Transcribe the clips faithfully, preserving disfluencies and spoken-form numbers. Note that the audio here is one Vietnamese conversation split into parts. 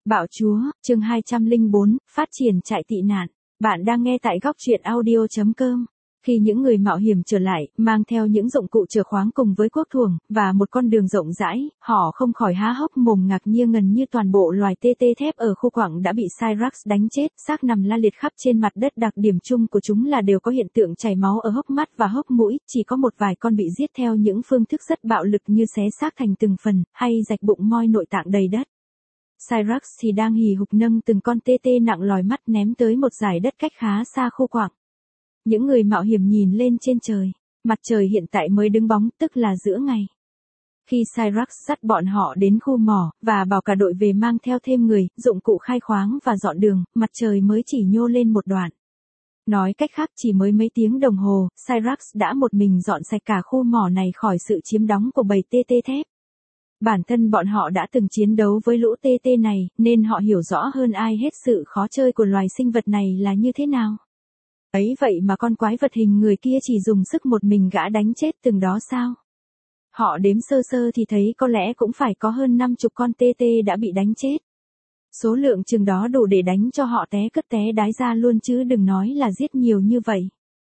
Bạo chúa, chương hai trăm lẻ bốn, phát triển trại tị nạn. Bạn đang nghe tại góc truyện audio chấm com. Khi những người mạo hiểm trở lại, mang theo những dụng cụ chở khoáng cùng với cuốc thuồng, và một con đường rộng rãi, họ không khỏi há hốc mồm ngạc nhiên ngần như toàn bộ loài tê tê thép ở khu quặng đã bị Cyrax đánh chết, xác nằm la liệt khắp trên mặt đất. Đặc điểm chung của chúng là đều có hiện tượng chảy máu ở hốc mắt và hốc mũi, chỉ có một vài con bị giết theo những phương thức rất bạo lực như xé xác thành từng phần, hay rạch bụng moi nội tạng đầy đất. Cyrax thì đang hì hục nâng từng con tê tê nặng lòi mắt ném tới một dải đất cách khá xa khu quặng. Những người mạo hiểm nhìn lên trên trời, mặt trời hiện tại mới đứng bóng, tức là giữa ngày. Khi Cyrax dắt bọn họ đến khu mỏ, và bảo cả đội về mang theo thêm người, dụng cụ khai khoáng và dọn đường, mặt trời mới chỉ nhô lên một đoạn. Nói cách khác, chỉ mới mấy tiếng đồng hồ, Cyrax đã một mình dọn sạch cả khu mỏ này khỏi sự chiếm đóng của bầy tê tê thép. Bản thân bọn họ đã từng chiến đấu với lũ tê tê này, nên họ hiểu rõ hơn ai hết sự khó chơi của loài sinh vật này là như thế nào. Ấy vậy mà con quái vật hình người kia chỉ dùng sức một mình gã đánh chết từng đó sao? Họ đếm sơ sơ thì thấy có lẽ cũng phải có hơn năm chục con tê tê đã bị đánh chết. Số lượng chừng đó đủ để đánh cho họ té cất té đái ra luôn chứ đừng nói là giết nhiều như vậy.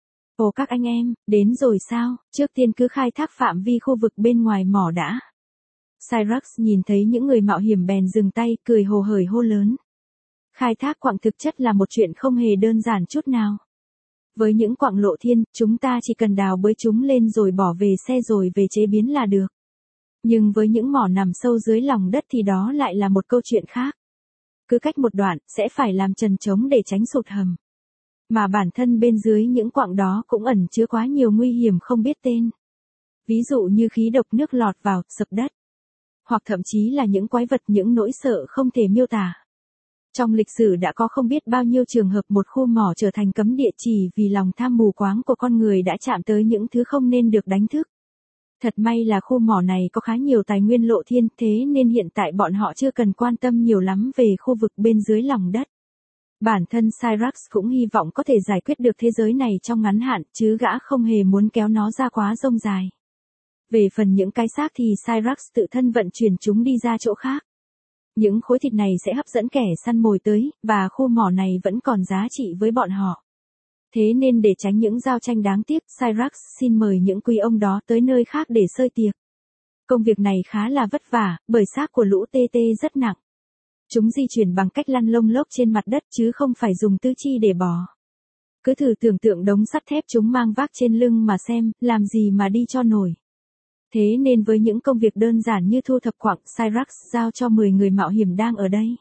Ồ các anh em, đến rồi sao? Trước tiên cứ khai thác phạm vi khu vực bên ngoài mỏ đã. Cyrax nhìn thấy những người mạo hiểm bèn dừng tay, cười hồ hởi hô lớn. Khai thác quặng thực chất là một chuyện không hề đơn giản chút nào. Với những quặng lộ thiên, chúng ta chỉ cần đào bới chúng lên rồi bỏ về xe rồi về chế biến là được. Nhưng với những mỏ nằm sâu dưới lòng đất thì đó lại là một câu chuyện khác. Cứ cách một đoạn, sẽ phải làm trần trống để tránh sụt hầm. Mà bản thân bên dưới những quặng đó cũng ẩn chứa quá nhiều nguy hiểm không biết tên. Ví dụ như khí độc nước lọt vào, sập đất. Hoặc thậm chí là những quái vật, những nỗi sợ không thể miêu tả. Trong lịch sử đã có không biết bao nhiêu trường hợp một khu mỏ trở thành cấm địa chỉ vì lòng tham mù quáng của con người đã chạm tới những thứ không nên được đánh thức. Thật may là khu mỏ này có khá nhiều tài nguyên lộ thiên, thế nên hiện tại bọn họ chưa cần quan tâm nhiều lắm về khu vực bên dưới lòng đất. Bản thân Cyrax cũng hy vọng có thể giải quyết được thế giới này trong ngắn hạn, chứ gã không hề muốn kéo nó ra quá rông dài. Về phần những cái xác thì Cyrax tự thân vận chuyển chúng đi ra chỗ khác. Những khối thịt này sẽ hấp dẫn kẻ săn mồi tới, và khu mỏ này vẫn còn giá trị với bọn họ. Thế nên để tránh những giao tranh đáng tiếc, Cyrax xin mời những quý ông đó tới nơi khác để sơi tiệc. Công việc này khá là vất vả, bởi xác của lũ tê tê rất nặng. Chúng di chuyển bằng cách lăn lông lốc trên mặt đất chứ không phải dùng tứ chi để bò. Cứ thử tưởng tượng đống sắt thép chúng mang vác trên lưng mà xem, làm gì mà đi cho nổi. Thế nên với những công việc đơn giản như thu thập quặng, Cyrax giao cho mười người mạo hiểm đang ở đây.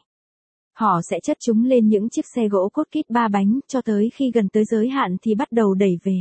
Họ sẽ chất chúng lên những chiếc xe gỗ cốt kít ba bánh, cho tới khi gần tới giới hạn thì bắt đầu đẩy về.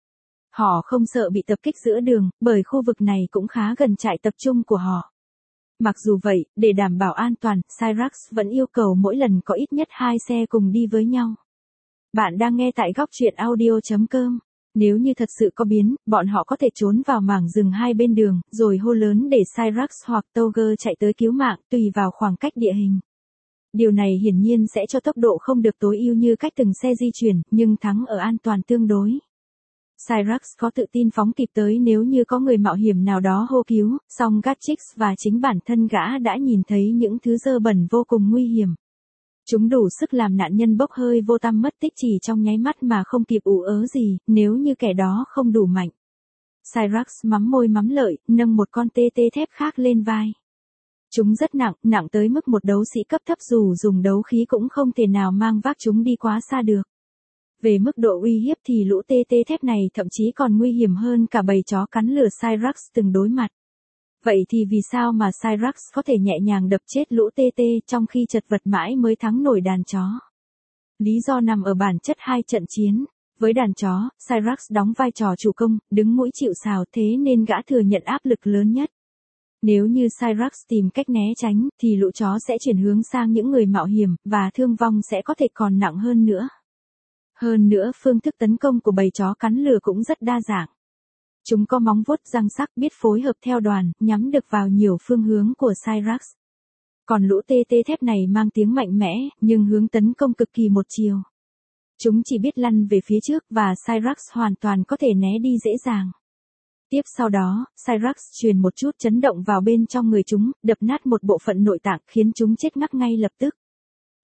Họ không sợ bị tập kích giữa đường, bởi khu vực này cũng khá gần trại tập trung của họ. Mặc dù vậy, để đảm bảo an toàn, Cyrax vẫn yêu cầu mỗi lần có ít nhất hai xe cùng đi với nhau. Bạn đang nghe tại góc truyện audio chấm com. Nếu như thật sự có biến, bọn họ có thể trốn vào mảng rừng hai bên đường, rồi hô lớn để Cyrax hoặc Toger chạy tới cứu mạng, tùy vào khoảng cách địa hình. Điều này hiển nhiên sẽ cho tốc độ không được tối ưu như cách từng xe di chuyển, nhưng thắng ở an toàn tương đối. Cyrax có tự tin phóng kịp tới nếu như có người mạo hiểm nào đó hô cứu, song Gatchix và chính bản thân gã đã nhìn thấy những thứ dơ bẩn vô cùng nguy hiểm. Chúng đủ sức làm nạn nhân bốc hơi vô tăm mất tích chỉ trong nháy mắt mà không kịp ủ ớ gì, nếu như kẻ đó không đủ mạnh. Cyrax mắm môi mắm lợi, nâng một con tê tê thép khác lên vai. Chúng rất nặng, nặng tới mức một đấu sĩ cấp thấp dù dùng đấu khí cũng không thể nào mang vác chúng đi quá xa được. Về mức độ uy hiếp thì lũ tê tê thép này thậm chí còn nguy hiểm hơn cả bầy chó cắn lửa Cyrax từng đối mặt. Vậy thì vì sao mà Cyrax có thể nhẹ nhàng đập chết lũ tê tê trong khi chật vật mãi mới thắng nổi đàn chó? Lý do nằm ở bản chất hai trận chiến. Với đàn chó, Cyrax đóng vai trò chủ công, đứng mũi chịu sào, thế nên gã thừa nhận áp lực lớn nhất. Nếu như Cyrax tìm cách né tránh, thì lũ chó sẽ chuyển hướng sang những người mạo hiểm, và thương vong sẽ có thể còn nặng hơn nữa. Hơn nữa, phương thức tấn công của bầy chó cắn lửa cũng rất đa dạng. Chúng có móng vuốt răng sắc, biết phối hợp theo đoàn, nhắm được vào nhiều phương hướng của Cyrax. Còn lũ tê tê thép này mang tiếng mạnh mẽ, nhưng hướng tấn công cực kỳ một chiều. Chúng chỉ biết lăn về phía trước và Cyrax hoàn toàn có thể né đi dễ dàng. Tiếp sau đó, Cyrax truyền một chút chấn động vào bên trong người chúng, đập nát một bộ phận nội tạng khiến chúng chết ngắt ngay lập tức.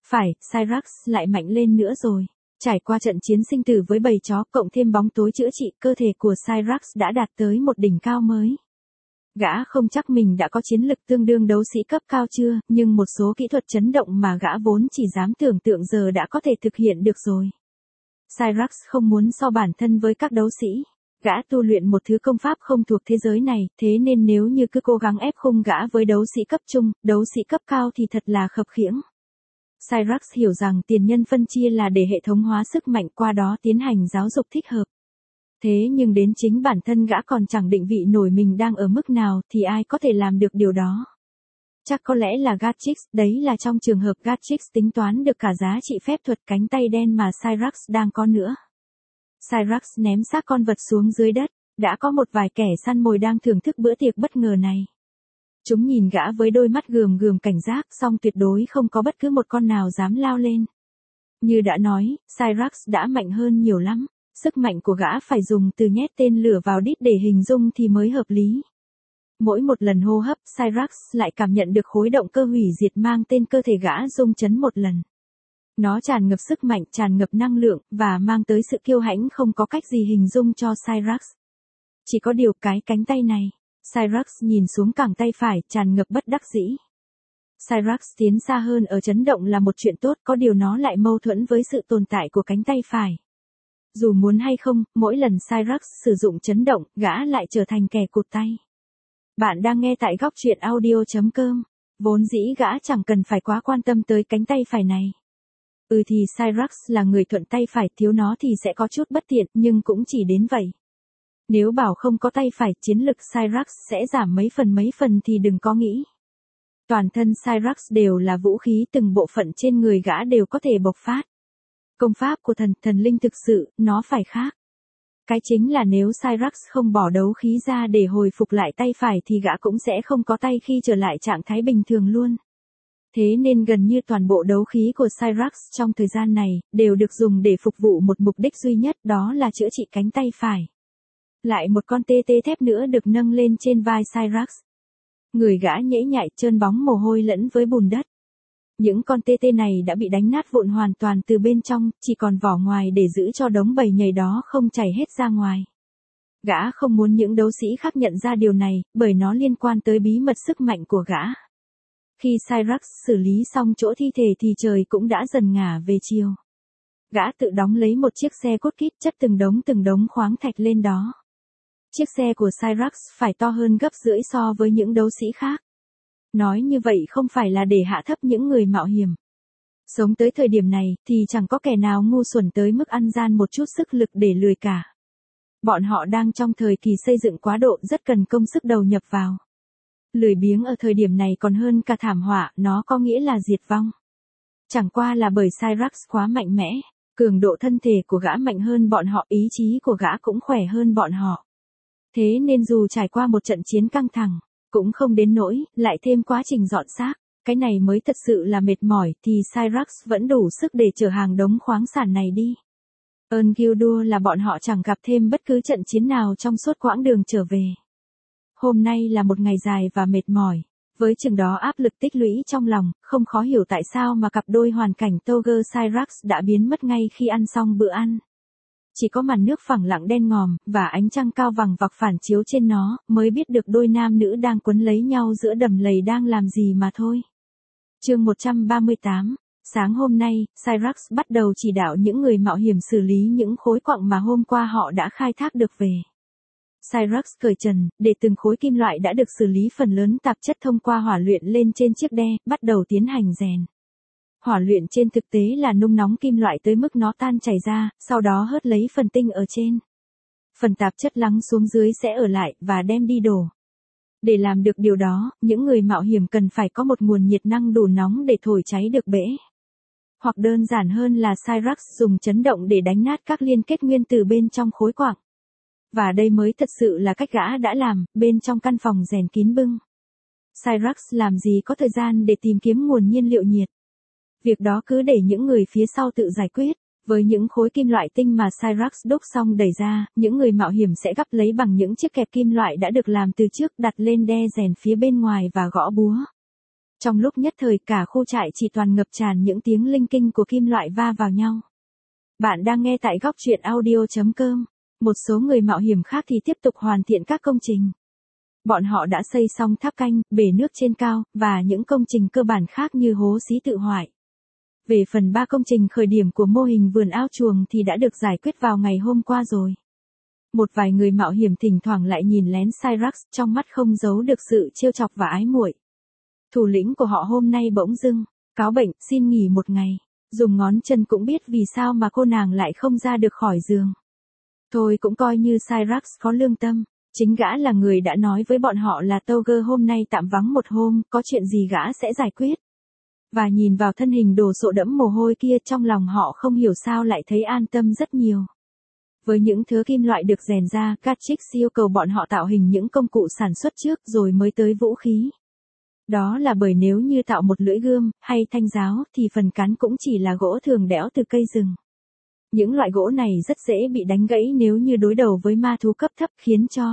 Phải, Cyrax lại mạnh lên nữa rồi. Trải qua trận chiến sinh tử với bầy chó cộng thêm bóng tối chữa trị, cơ thể của Cyrax đã đạt tới một đỉnh cao mới. Gã không chắc mình đã có chiến lực tương đương đấu sĩ cấp cao chưa, nhưng một số kỹ thuật chấn động mà gã vốn chỉ dám tưởng tượng giờ đã có thể thực hiện được rồi. Cyrax không muốn so bản thân với các đấu sĩ. Gã tu luyện một thứ công pháp không thuộc thế giới này, thế nên nếu như cứ cố gắng ép khung gã với đấu sĩ cấp trung, đấu sĩ cấp cao thì thật là khập khiễng. Cyrax hiểu rằng tiền nhân phân chia là để hệ thống hóa sức mạnh, qua đó tiến hành giáo dục thích hợp. Thế nhưng đến chính bản thân gã còn chẳng định vị nổi mình đang ở mức nào thì ai có thể làm được điều đó. Chắc có lẽ là Gatrix, đấy là trong trường hợp Gatrix tính toán được cả giá trị phép thuật cánh tay đen mà Cyrax đang có nữa. Cyrax ném xác con vật xuống dưới đất, đã có một vài kẻ săn mồi đang thưởng thức bữa tiệc bất ngờ này. Chúng nhìn gã với đôi mắt gườm gườm cảnh giác, song tuyệt đối không có bất cứ một con nào dám lao lên. Như đã nói, Cyrax đã mạnh hơn nhiều lắm. Sức mạnh của gã phải dùng từ nhét tên lửa vào đít để hình dung thì mới hợp lý. Mỗi một lần hô hấp, Cyrax lại cảm nhận được khối động cơ hủy diệt mang tên cơ thể gã rung chấn một lần. Nó tràn ngập sức mạnh, tràn ngập năng lượng, và mang tới sự kiêu hãnh không có cách gì hình dung cho Cyrax. Chỉ có điều cái cánh tay này. Cyrax nhìn xuống cẳng tay phải, tràn ngập bất đắc dĩ. Cyrax tiến xa hơn ở chấn động là một chuyện tốt, có điều nó lại mâu thuẫn với sự tồn tại của cánh tay phải. Dù muốn hay không, mỗi lần Cyrax sử dụng chấn động, gã lại trở thành kẻ cụt tay. Bạn đang nghe tại góc truyện audio chấm com. Vốn dĩ gã chẳng cần phải quá quan tâm tới cánh tay phải này. Ừ thì Cyrax là người thuận tay phải, thiếu nó thì sẽ có chút bất tiện, nhưng cũng chỉ đến vậy. Nếu bảo không có tay phải, chiến lực Cyrax sẽ giảm mấy phần mấy phần thì đừng có nghĩ. Toàn thân Cyrax đều là vũ khí, từng bộ phận trên người gã đều có thể bộc phát. Công pháp của thần, thần linh thực sự, nó phải khác. Cái chính là nếu Cyrax không bỏ đấu khí ra để hồi phục lại tay phải thì gã cũng sẽ không có tay khi trở lại trạng thái bình thường luôn. Thế nên gần như toàn bộ đấu khí của Cyrax trong thời gian này, đều được dùng để phục vụ một mục đích duy nhất, đó là chữa trị cánh tay phải. Lại một con tê tê thép nữa được nâng lên trên vai Cyrax. Người gã nhễ nhại, trơn bóng mồ hôi lẫn với bùn đất. Những con tê tê này đã bị đánh nát vụn hoàn toàn từ bên trong, chỉ còn vỏ ngoài để giữ cho đống bầy nhầy đó không chảy hết ra ngoài. Gã không muốn những đấu sĩ khác nhận ra điều này, bởi nó liên quan tới bí mật sức mạnh của gã. Khi Cyrax xử lý xong chỗ thi thể thì trời cũng đã dần ngả về chiều. Gã tự đóng lấy một chiếc xe cốt kít, chất từng đống từng đống khoáng thạch lên đó. Chiếc xe của Cyrax phải to hơn gấp rưỡi so với những đấu sĩ khác. Nói như vậy không phải là để hạ thấp những người mạo hiểm. Sống tới thời điểm này thì chẳng có kẻ nào ngu xuẩn tới mức ăn gian một chút sức lực để lười cả. Bọn họ đang trong thời kỳ xây dựng quá độ, rất cần công sức đầu nhập vào. Lười biếng ở thời điểm này còn hơn cả thảm họa, nó có nghĩa là diệt vong. Chẳng qua là bởi Cyrax quá mạnh mẽ, cường độ thân thể của gã mạnh hơn bọn họ, ý chí của gã cũng khỏe hơn bọn họ. Thế nên dù trải qua một trận chiến căng thẳng, cũng không đến nỗi, lại thêm quá trình dọn xác, cái này mới thật sự là mệt mỏi, thì Cyrax vẫn đủ sức để chở hàng đống khoáng sản này đi. Ơn Gildur là bọn họ chẳng gặp thêm bất cứ trận chiến nào trong suốt quãng đường trở về. Hôm nay là một ngày dài và mệt mỏi, với chừng đó áp lực tích lũy trong lòng, không khó hiểu tại sao mà cặp đôi hoàn cảnh Toger Cyrax đã biến mất ngay khi ăn xong bữa ăn. Chỉ có màn nước phẳng lặng đen ngòm, và ánh trăng cao vằng vặc phản chiếu trên nó, mới biết được đôi nam nữ đang quấn lấy nhau giữa đầm lầy đang làm gì mà thôi. Chương một trăm ba mươi tám. Sáng hôm nay, Cyrax bắt đầu chỉ đạo những người mạo hiểm xử lý những khối quặng mà hôm qua họ đã khai thác được về. Cyrax cởi trần, để từng khối kim loại đã được xử lý phần lớn tạp chất thông qua hỏa luyện lên trên chiếc đe, bắt đầu tiến hành rèn. Hỏa luyện trên thực tế là nung nóng kim loại tới mức nó tan chảy ra, sau đó hớt lấy phần tinh ở trên. Phần tạp chất lắng xuống dưới sẽ ở lại, và đem đi đổ. Để làm được điều đó, những người mạo hiểm cần phải có một nguồn nhiệt năng đủ nóng để thổi cháy được bể. Hoặc đơn giản hơn là Cyrax dùng chấn động để đánh nát các liên kết nguyên tử bên trong khối quặng. Và đây mới thật sự là cách gã đã làm, bên trong căn phòng rèn kín bưng. Cyrax làm gì có thời gian để tìm kiếm nguồn nhiên liệu nhiệt. Việc đó cứ để những người phía sau tự giải quyết. Với những khối kim loại tinh mà Cyrax đúc xong đẩy ra, những người mạo hiểm sẽ gắp lấy bằng những chiếc kẹp kim loại đã được làm từ trước, đặt lên đe rèn phía bên ngoài và gõ búa. Trong lúc nhất thời cả khu trại chỉ toàn ngập tràn những tiếng linh kinh của kim loại va vào nhau. Bạn đang nghe tại góc truyện audio chấm com. Một số người mạo hiểm khác thì tiếp tục hoàn thiện các công trình. Bọn họ đã xây xong tháp canh, bể nước trên cao, và những công trình cơ bản khác như hố xí tự hoại. Về phần ba công trình khởi điểm của mô hình vườn ao chuồng thì đã được giải quyết vào ngày hôm qua rồi. Một vài người mạo hiểm thỉnh thoảng lại nhìn lén Cyrax, trong mắt không giấu được sự trêu chọc và ái muội. Thủ lĩnh của họ hôm nay bỗng dưng cáo bệnh, xin nghỉ một ngày. Dùng ngón chân cũng biết vì sao mà cô nàng lại không ra được khỏi giường. Thôi cũng coi như Cyrax có lương tâm. Chính gã là người đã nói với bọn họ là Toger hôm nay tạm vắng một hôm, có chuyện gì gã sẽ giải quyết. Và nhìn vào thân hình đồ sộ đẫm mồ hôi kia, trong lòng họ không hiểu sao lại thấy an tâm rất nhiều. Với những thứ kim loại được rèn ra, Catrix yêu cầu bọn họ tạo hình những công cụ sản xuất trước rồi mới tới vũ khí. Đó là bởi nếu như tạo một lưỡi gươm, hay thanh giáo, thì phần cán cũng chỉ là gỗ thường đẽo từ cây rừng. Những loại gỗ này rất dễ bị đánh gãy nếu như đối đầu với ma thú cấp thấp, khiến cho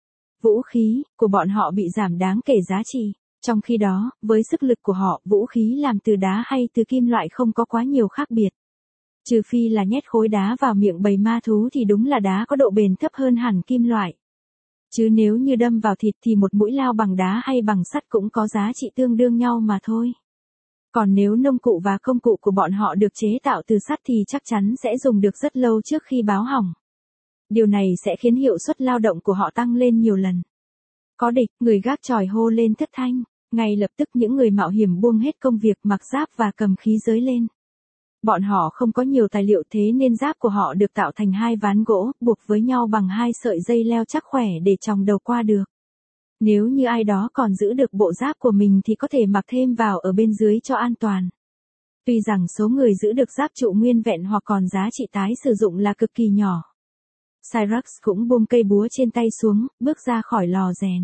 vũ khí của bọn họ bị giảm đáng kể giá trị. Trong khi đó, với sức lực của họ, vũ khí làm từ đá hay từ kim loại không có quá nhiều khác biệt. Trừ phi là nhét khối đá vào miệng bầy ma thú thì đúng là đá có độ bền thấp hơn hẳn kim loại. Chứ nếu như đâm vào thịt thì một mũi lao bằng đá hay bằng sắt cũng có giá trị tương đương nhau mà thôi. Còn nếu nông cụ và công cụ của bọn họ được chế tạo từ sắt thì chắc chắn sẽ dùng được rất lâu trước khi báo hỏng. Điều này sẽ khiến hiệu suất lao động của họ tăng lên nhiều lần. Có địch, người gác chòi hô lên thất thanh. Ngay lập tức những người mạo hiểm buông hết công việc, mặc giáp và cầm khí giới lên. Bọn họ không có nhiều tài liệu, thế nên giáp của họ được tạo thành hai ván gỗ, buộc với nhau bằng hai sợi dây leo chắc khỏe để chòng đầu qua được. Nếu như ai đó còn giữ được bộ giáp của mình thì có thể mặc thêm vào ở bên dưới cho an toàn. Tuy rằng số người giữ được giáp trụ nguyên vẹn hoặc còn giá trị tái sử dụng là cực kỳ nhỏ. Cyrax cũng buông cây búa trên tay xuống, bước ra khỏi lò rèn.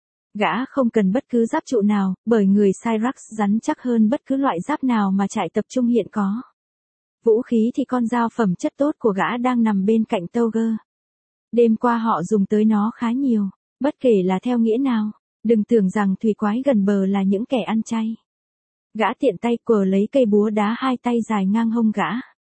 Gã không cần bất cứ giáp trụ nào, bởi người Cyrax rắn chắc hơn bất cứ loại giáp nào mà trại tập trung hiện có. Vũ khí thì con dao phẩm chất tốt của gã đang nằm bên cạnh Toger. Đêm qua họ dùng tới nó khá nhiều, bất kể là theo nghĩa nào. Đừng tưởng rằng thủy quái gần bờ là những kẻ ăn chay. Gã tiện tay quờ lấy cây búa đá hai tay dài ngang hông gã.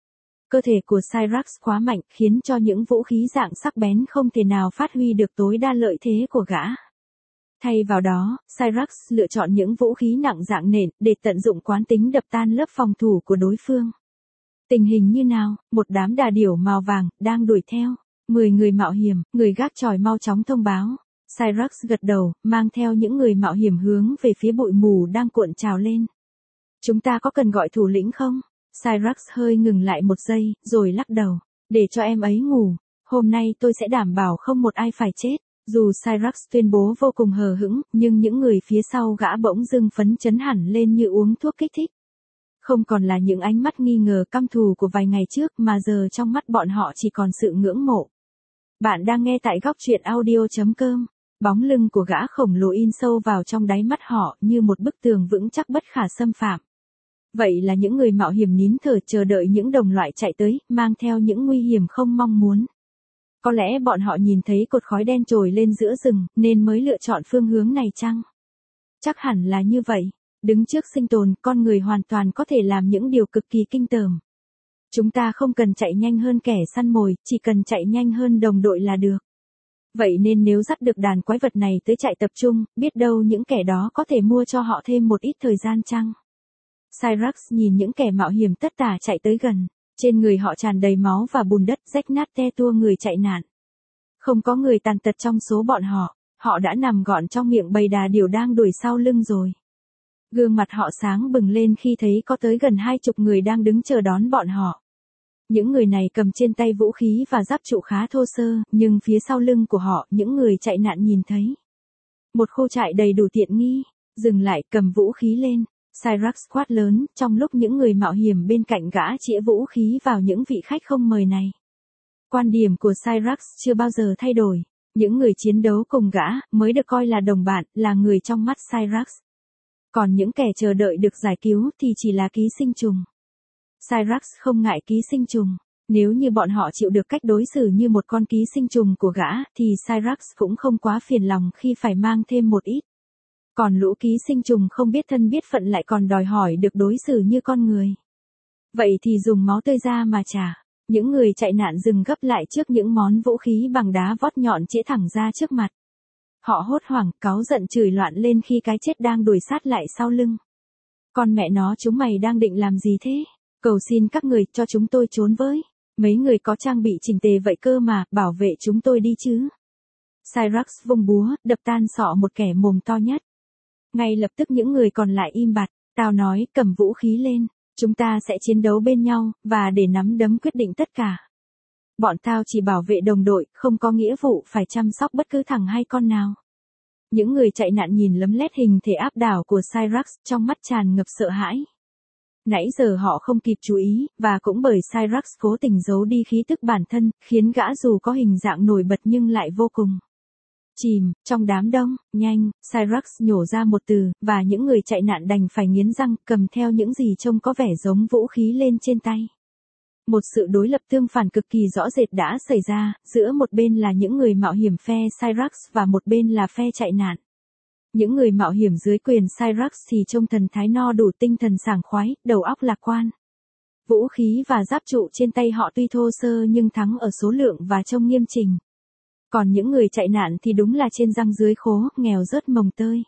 Cơ thể của Cyrax quá mạnh, khiến cho những vũ khí dạng sắc bén không thể nào phát huy được tối đa lợi thế của gã. Thay vào đó, Cyrax lựa chọn những vũ khí nặng dạng nện để tận dụng quán tính đập tan lớp phòng thủ của đối phương. Tình hình như nào? Một đám đà điểu màu vàng đang đuổi theo. Mười người mạo hiểm, người gác chòi mau chóng thông báo. Cyrax gật đầu, mang theo những người mạo hiểm hướng về phía bụi mù đang cuộn trào lên. Chúng ta có cần gọi thủ lĩnh không? Cyrax hơi ngừng lại một giây, rồi lắc đầu. Để cho em ấy ngủ. Hôm nay tôi sẽ đảm bảo không một ai phải chết. Dù Cyrax tuyên bố vô cùng hờ hững, nhưng những người phía sau gã bỗng dưng phấn chấn hẳn lên như uống thuốc kích thích. Không còn là những ánh mắt nghi ngờ căm thù của vài ngày trước mà giờ trong mắt bọn họ chỉ còn sự ngưỡng mộ. Bạn đang nghe tại góc truyện audio chấm com. Bóng lưng của gã khổng lồ in sâu vào trong đáy mắt họ như một bức tường vững chắc bất khả xâm phạm. Vậy là những người mạo hiểm nín thở chờ đợi những đồng loại chạy tới, mang theo những nguy hiểm không mong muốn. Có lẽ bọn họ nhìn thấy cột khói đen trồi lên giữa rừng, nên mới lựa chọn phương hướng này chăng? Chắc hẳn là như vậy. Đứng trước sinh tồn, con người hoàn toàn có thể làm những điều cực kỳ kinh tởm. Chúng ta không cần chạy nhanh hơn kẻ săn mồi, chỉ cần chạy nhanh hơn đồng đội là được. Vậy nên nếu dắt được đàn quái vật này tới trại tập trung, biết đâu những kẻ đó có thể mua cho họ thêm một ít thời gian chăng? Cyrax nhìn những kẻ mạo hiểm tất tả chạy tới gần. Trên người họ tràn đầy máu và bùn đất, rách nát te tua người chạy nạn. Không có người tàn tật trong số bọn họ, họ đã nằm gọn trong miệng bầy đà điểu đang đuổi sau lưng rồi. Gương mặt họ sáng bừng lên khi thấy có tới gần hai chục người đang đứng chờ đón bọn họ. Những người này cầm trên tay vũ khí và giáp trụ khá thô sơ, nhưng phía sau lưng của họ, những người chạy nạn nhìn thấy một khu trại đầy đủ tiện nghi. Dừng lại, cầm vũ khí lên. Cyrax quát lớn, trong lúc những người mạo hiểm bên cạnh gã chĩa vũ khí vào những vị khách không mời này. Quan điểm của Cyrax chưa bao giờ thay đổi. Những người chiến đấu cùng gã mới được coi là đồng bạn, là người trong mắt Cyrax. Còn những kẻ chờ đợi được giải cứu thì chỉ là ký sinh trùng. Cyrax không ngại ký sinh trùng. Nếu như bọn họ chịu được cách đối xử như một con ký sinh trùng của gã, thì Cyrax cũng không quá phiền lòng khi phải mang thêm một ít Còn lũ ký sinh trùng không biết thân biết phận lại còn đòi hỏi được đối xử như con người. Vậy thì dùng máu tươi ra mà trả. Những người chạy nạn dừng gấp lại trước những món vũ khí bằng đá vót nhọn chĩa thẳng ra trước mặt. Họ hốt hoảng, cáu giận chửi loạn lên khi cái chết đang đuổi sát lại sau lưng. Con mẹ nó, chúng mày đang định làm gì thế? Cầu xin các người cho chúng tôi trốn với. Mấy người có trang bị chỉnh tề vậy cơ mà, bảo vệ chúng tôi đi chứ. Cyrax vung búa, đập tan sọ một kẻ mồm to nhất. Ngay lập tức những người còn lại im bặt. Tao nói, cầm vũ khí lên. Chúng ta sẽ chiến đấu bên nhau, và để nắm đấm quyết định tất cả. Bọn tao chỉ bảo vệ đồng đội, không có nghĩa vụ phải chăm sóc bất cứ thằng hay con nào. Những người chạy nạn nhìn lấm lét hình thể áp đảo của Cyrax, trong mắt tràn ngập sợ hãi. Nãy giờ họ không kịp chú ý, và cũng bởi Cyrax cố tình giấu đi khí tức bản thân, khiến gã dù có hình dạng nổi bật nhưng lại vô cùng chìm. Trong đám đông, nhanh, Cyrax nhổ ra một từ, và những người chạy nạn đành phải nghiến răng, cầm theo những gì trông có vẻ giống vũ khí lên trên tay. Một sự đối lập tương phản cực kỳ rõ rệt đã xảy ra, giữa một bên là những người mạo hiểm phe Cyrax và một bên là phe chạy nạn. Những người mạo hiểm dưới quyền Cyrax thì trông thần thái no đủ, tinh thần sảng khoái, đầu óc lạc quan. Vũ khí và giáp trụ trên tay họ tuy thô sơ nhưng thắng ở số lượng và trông nghiêm chỉnh. Còn những người chạy nạn thì đúng là trên răng dưới khố, nghèo rớt mồng tơi.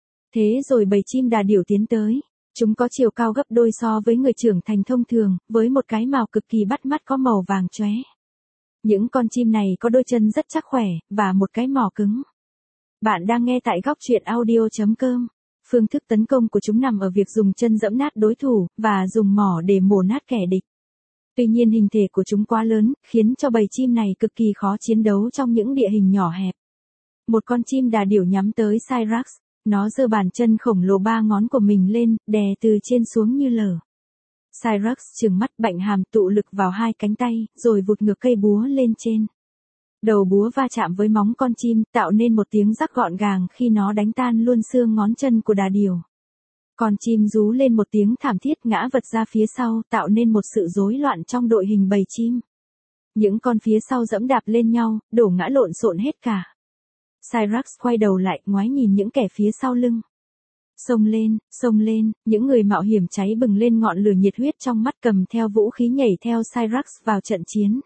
Thế rồi bầy chim đà điểu tiến tới. Chúng có chiều cao gấp đôi so với người trưởng thành thông thường, với một cái mào cực kỳ bắt mắt có màu vàng chóe. Những con chim này có đôi chân rất chắc khỏe, và một cái mỏ cứng. Bạn đang nghe tại góc truyện audio chấm com. Phương thức tấn công của chúng nằm ở việc dùng chân giẫm nát đối thủ, và dùng mỏ để mổ nát kẻ địch. Tuy nhiên hình thể của chúng quá lớn, khiến cho bầy chim này cực kỳ khó chiến đấu trong những địa hình nhỏ hẹp. Một con chim đà điểu nhắm tới Cyrax. Nó giơ bàn chân khổng lồ ba ngón của mình lên, đè từ trên xuống như lở. Cyrax trừng mắt bạnh hàm tụ lực vào hai cánh tay, rồi vụt ngược cây búa lên trên. Đầu búa va chạm với móng con chim, tạo nên một tiếng rắc gọn gàng khi nó đánh tan luôn xương ngón chân của đà điểu. Con chim rú lên một tiếng thảm thiết ngã vật ra phía sau, tạo nên một sự rối loạn trong đội hình bầy chim. Những con phía sau dẫm đạp lên nhau, đổ ngã lộn xộn hết cả. Cyrax quay đầu lại, ngoái nhìn những kẻ phía sau lưng. Xông lên, xông lên, những người mạo hiểm cháy bừng lên ngọn lửa nhiệt huyết trong mắt, cầm theo vũ khí nhảy theo Cyrax vào trận chiến.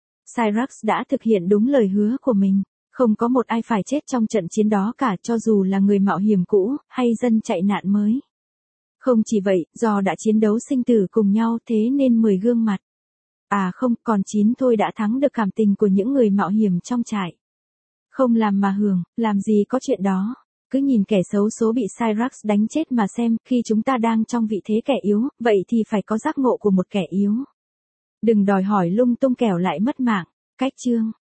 Cyrax đã thực hiện đúng lời hứa của mình. Không có một ai phải chết trong trận chiến đó cả, cho dù là người mạo hiểm cũ, hay dân chạy nạn mới. Không chỉ vậy, do đã chiến đấu sinh tử cùng nhau thế nên mười gương mặt. À không, còn chín thôi đã thắng được cảm tình của những người mạo hiểm trong trại. Không làm mà hưởng, làm gì có chuyện đó. Cứ nhìn kẻ xấu số bị Cyrax đánh chết mà xem, khi chúng ta đang trong vị thế kẻ yếu, vậy thì phải có giác ngộ của một kẻ yếu. Đừng đòi hỏi lung tung kẻo lại mất mạng. Cách chương